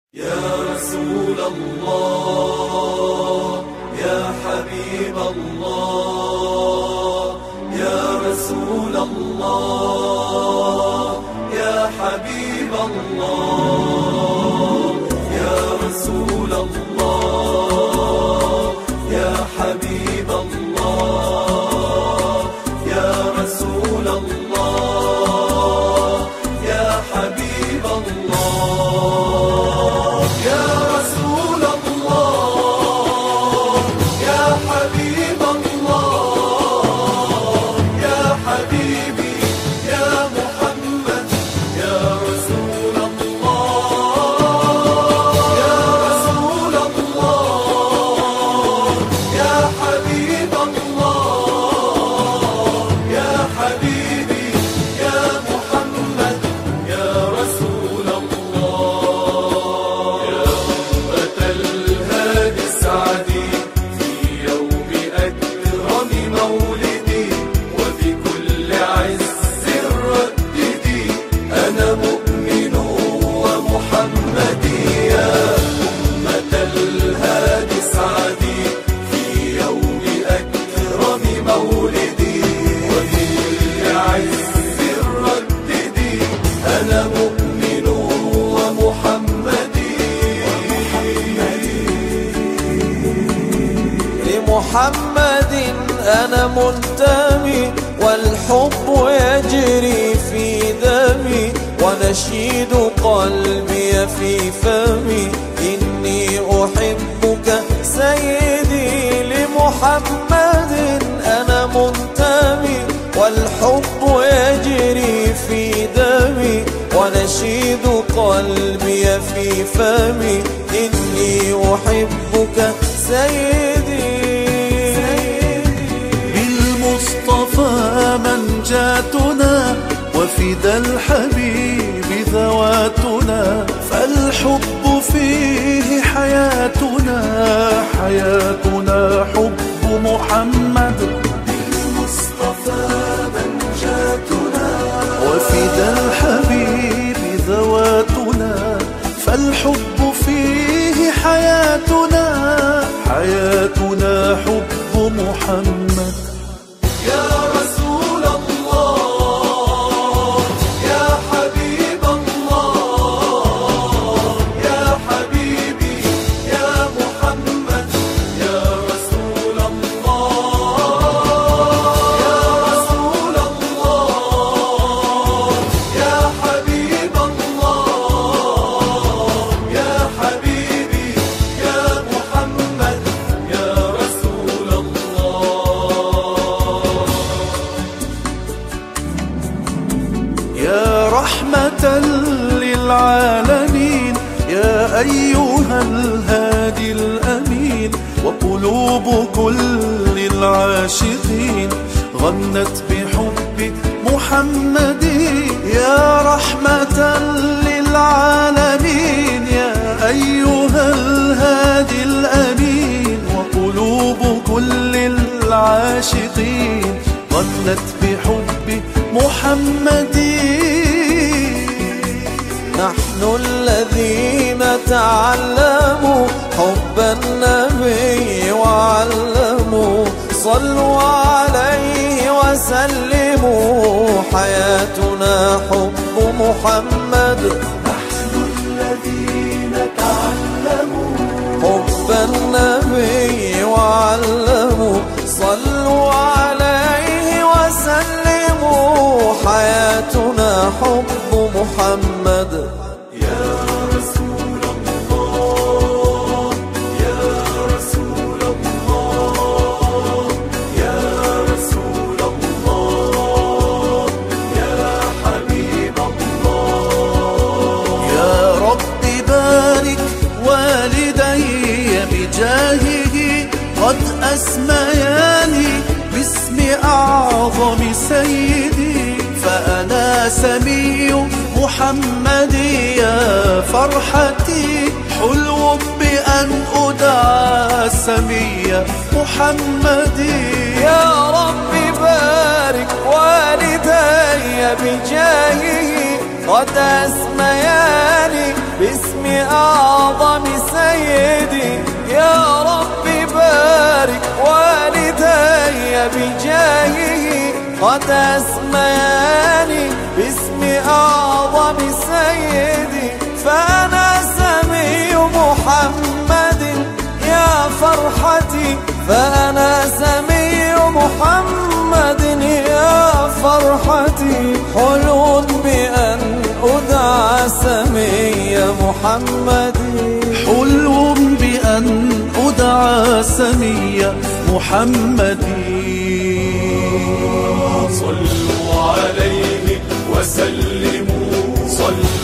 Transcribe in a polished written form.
يا رسول الله يا حبيب الله يا رسول الله يا حبيب الله يا رسول الله يا حبيب الله يا رسول الله يا حبيب الله يا رسول الله يا حبيب الله يا حبيبي يا محمد يا رسول الله يا رسول الله يا حبيب الله يا حبيبي يا محمد يا رسول الله يا أمة الهادي السعدي في يوم أكرم مولدي وفي كل عز رددي أنا مؤمن ومحمدي يا أمة الهادي السعدي في يوم أكرم مولدي وفي كل عز رددي أنا مؤمن ومحمدي لمحمد أنا منتمي والحب يجري في دمي ونشيد قلبي في فمي إني أحبك سيدي لمحمد أنا منتمي والحب يجري في دمي ونشيد قلبي في فمي إني أحبك سيدي بالمصطفى منجاتنا وفدا الحبيب ذواتنا فالحب فيه حياتنا حياتنا حب محمد بالمصطفى منجاتنا وفدا الحبيب ذواتنا فالحب فيه حياتنا حياتنا حب محمد يا رسول الله يا حبيب الله يا حبيبي يا محمد يا رسول الله يا رسول الله يا حبيب الله يا حبيبي يا محمد يا رسول الله يا رحمة للعالمين يا أيها الهادي الأمين وقلوب كل العاشقين غنت بحب محمد يا رحمة للعالمين يا أيها الهادي الأمين وقلوب كل العاشقين غنت بحب محمد نحن الذين تعلموا حب النبي وعلموا صلوا عليه وسلموا حياتنا حب محمد نحن الذين تعلموا حب النبي وعلموا صلوا عليه وسلموا حياتنا حب محمد يا رسول الله يا رسول الله يا رسول الله يا حبيب الله يا رب بارك والدي بجاهه قد أسمياني باسم أعظم سيدي فأنا سمي محمد يا فرحتي حلو بأن أدعى سمي محمد يا رب بارك والدي بجاهه قد أسمياني باسم أعظم يا رب بارك والدي بجاهه قد أسمياني باسم أعظم سيدي فأنا سمي محمد يا فرحتي فأنا سمي محمد يا فرحتي حلو بأن أدعى سمي محمد حلو بأن أدعى سمي محمد صلوا عليه وسلموا